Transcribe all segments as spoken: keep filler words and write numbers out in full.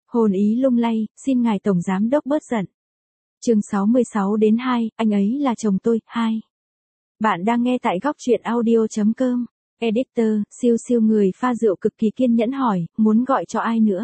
Hồn ý lung lay, xin ngài tổng giám đốc bớt giận. Chương sáu mươi sáu đến hai, anh ấy là chồng tôi, hai. Bạn đang nghe tại góc truyện audio chấm com. Editor, siêu siêu người pha rượu cực kỳ kiên nhẫn hỏi, muốn gọi cho ai nữa?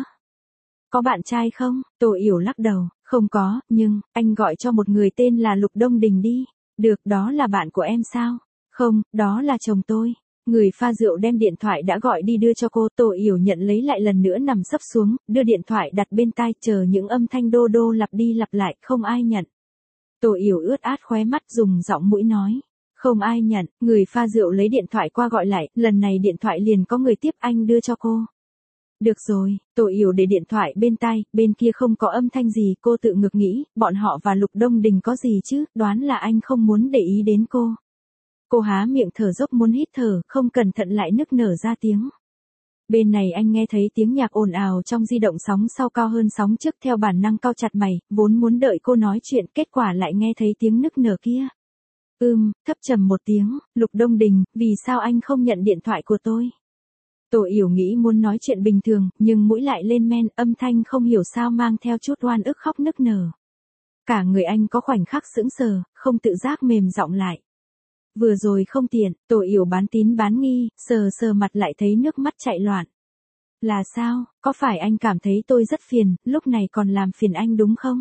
Có bạn trai không? Tô Yểu lắc đầu, không có, nhưng, anh gọi cho một người tên là Lục Đông Đình đi. Được, đó là bạn của em sao? Không, đó là chồng tôi. Người pha rượu đem điện thoại đã gọi đi đưa cho cô. Tô Yểu nhận lấy lại lần nữa nằm sấp xuống, đưa điện thoại đặt bên tai, chờ những âm thanh đô đô lặp đi lặp lại, không ai nhận. Tô Yểu ướt át khóe mắt, dùng giọng mũi nói. Không ai nhận. Người pha rượu lấy điện thoại qua gọi lại, lần này điện thoại liền có người tiếp, anh đưa cho cô. Được rồi, Tô Yểu để điện thoại bên tai, bên kia không có âm thanh gì, cô tự ngược nghĩ, bọn họ và Lục Đông Đình có gì chứ, đoán là anh không muốn để ý đến cô. Cô há miệng thở dốc muốn hít thở, không cẩn thận lại nức nở ra tiếng. Bên này anh nghe thấy tiếng nhạc ồn ào trong di động, sóng sau cao hơn sóng trước, theo bản năng cau chặt mày, vốn muốn đợi cô nói chuyện, kết quả lại nghe thấy tiếng nức nở kia. Ừm, thấp trầm một tiếng, Lục Đông Đình, vì sao anh không nhận điện thoại của tôi? Tô Yểu nghĩ muốn nói chuyện bình thường, nhưng mũi lại lên men, âm thanh không hiểu sao mang theo chút oan ức khóc nức nở. Cả người anh có khoảnh khắc sững sờ, không tự giác mềm giọng lại. Vừa rồi không tiện, Tô Yểu bán tín bán nghi, sờ sờ mặt lại thấy nước mắt chạy loạn. Là sao, có phải anh cảm thấy tôi rất phiền, lúc này còn làm phiền anh đúng không?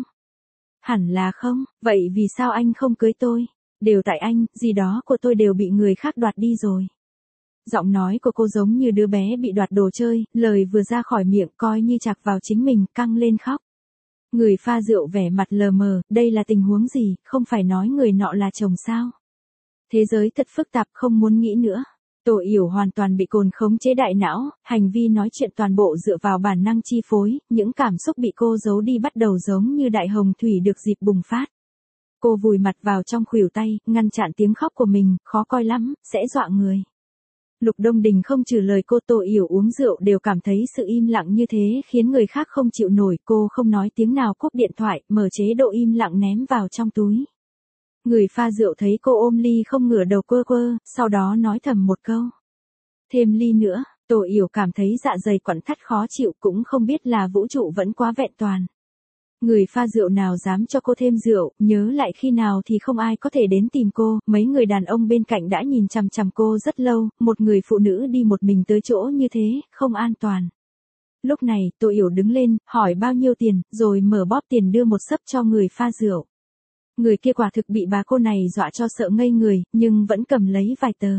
Hẳn là không, vậy vì sao anh không cưới tôi? Đều tại anh, gì đó của tôi đều bị người khác đoạt đi rồi. Giọng nói của cô giống như đứa bé bị đoạt đồ chơi, lời vừa ra khỏi miệng coi như chạc vào chính mình, căng lên khóc. Người pha rượu vẻ mặt lờ mờ, đây là tình huống gì, không phải nói người nọ là chồng sao? Thế giới thật phức tạp, không muốn nghĩ nữa. Tô Yểu hoàn toàn bị cồn khống chế đại não, hành vi nói chuyện toàn bộ dựa vào bản năng chi phối, những cảm xúc bị cô giấu đi bắt đầu giống như đại hồng thủy được dịp bùng phát. Cô vùi mặt vào trong khuỷu tay, ngăn chặn tiếng khóc của mình, khó coi lắm, sẽ dọa người. Lục Đông Đình không trừ lời cô. Tô Yểu uống rượu đều cảm thấy sự im lặng như thế khiến người khác không chịu nổi, cô không nói tiếng nào, cúp điện thoại, mở chế độ im lặng ném vào trong túi. Người pha rượu thấy cô ôm ly không ngửa đầu quơ quơ, sau đó nói thầm một câu. Thêm ly nữa. Tô Yểu cảm thấy dạ dày quặn thắt khó chịu, cũng không biết là vũ trụ vẫn quá vẹn toàn. Người pha rượu nào dám cho cô thêm rượu, nhớ lại khi nào thì không ai có thể đến tìm cô, mấy người đàn ông bên cạnh đã nhìn chằm chằm cô rất lâu, một người phụ nữ đi một mình tới chỗ như thế, không an toàn. Lúc này, Tô Yểu đứng lên, hỏi bao nhiêu tiền, rồi mở bóp tiền đưa một xấp cho người pha rượu. Người kia quả thực bị bà cô này dọa cho sợ ngây người, nhưng vẫn cầm lấy vài tờ.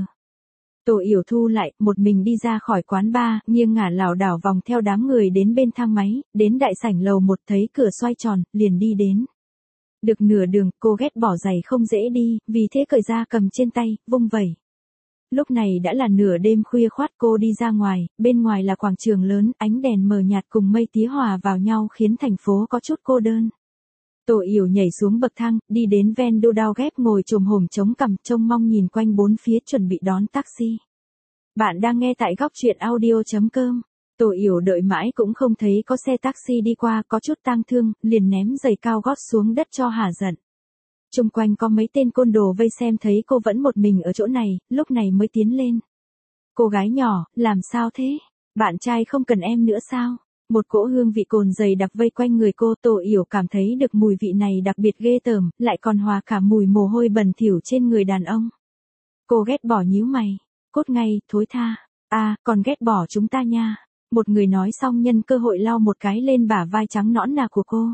Tô Yểu thu lại, một mình đi ra khỏi quán bar, nghiêng ngả lảo đảo vòng theo đám người đến bên thang máy, đến đại sảnh lầu một, thấy cửa xoay tròn, liền đi đến. Được nửa đường, cô ghét bỏ giày không dễ đi, vì thế cởi ra cầm trên tay, vung vẩy. Lúc này đã là nửa đêm khuya khoắt, cô đi ra ngoài, bên ngoài là quảng trường lớn, ánh đèn mờ nhạt cùng mây tía hòa vào nhau khiến thành phố có chút cô đơn. Tô Yểu nhảy xuống bậc thang, đi đến ven đô đao ghép, ngồi chồm hổm chống cằm, trông mong nhìn quanh bốn phía chuẩn bị đón taxi. Bạn đang nghe tại góc truyện audio chấm com. Tô Yểu đợi mãi cũng không thấy có xe taxi đi qua, có chút tang thương, liền ném giày cao gót xuống đất cho hả giận. Chung quanh có mấy tên côn đồ vây xem thấy cô vẫn một mình ở chỗ này, lúc này mới tiến lên. Cô gái nhỏ, làm sao thế? Bạn trai không cần em nữa sao? Một cỗ hương vị cồn dày đặc vây quanh người cô. Tô Yểu cảm thấy được mùi vị này đặc biệt ghê tởm, lại còn hòa cả mùi mồ hôi bẩn thỉu trên người đàn ông. Cô ghét bỏ nhíu mày. Cốt ngay, thối tha. À, còn ghét bỏ chúng ta nha. Một người nói xong nhân cơ hội lau một cái lên bả vai trắng nõn nà của cô.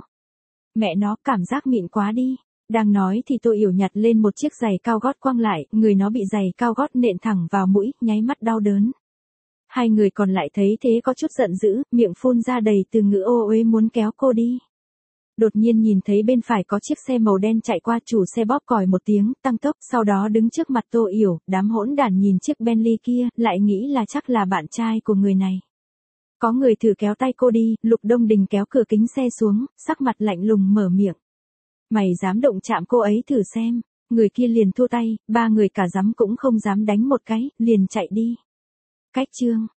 Mẹ nó, cảm giác mịn quá đi. Đang nói thì Tô Yểu nhặt lên một chiếc giày cao gót quăng lại, người nó bị giày cao gót nện thẳng vào mũi, nháy mắt đau đớn. Hai người còn lại thấy thế có chút giận dữ, miệng phun ra đầy từ ngữ ô uế muốn kéo cô đi. Đột nhiên nhìn thấy bên phải có chiếc xe màu đen chạy qua, chủ xe bóp còi một tiếng, tăng tốc, sau đó đứng trước mặt Tô Yểu, đám hỗn đản nhìn chiếc Bentley kia, lại nghĩ là chắc là bạn trai của người này. Có người thử kéo tay cô đi, Lục Đông Đình kéo cửa kính xe xuống, sắc mặt lạnh lùng mở miệng. Mày dám động chạm cô ấy thử xem. Người kia liền thua tay, ba người cả dám cũng không dám đánh một cái, liền chạy đi. Cách chương.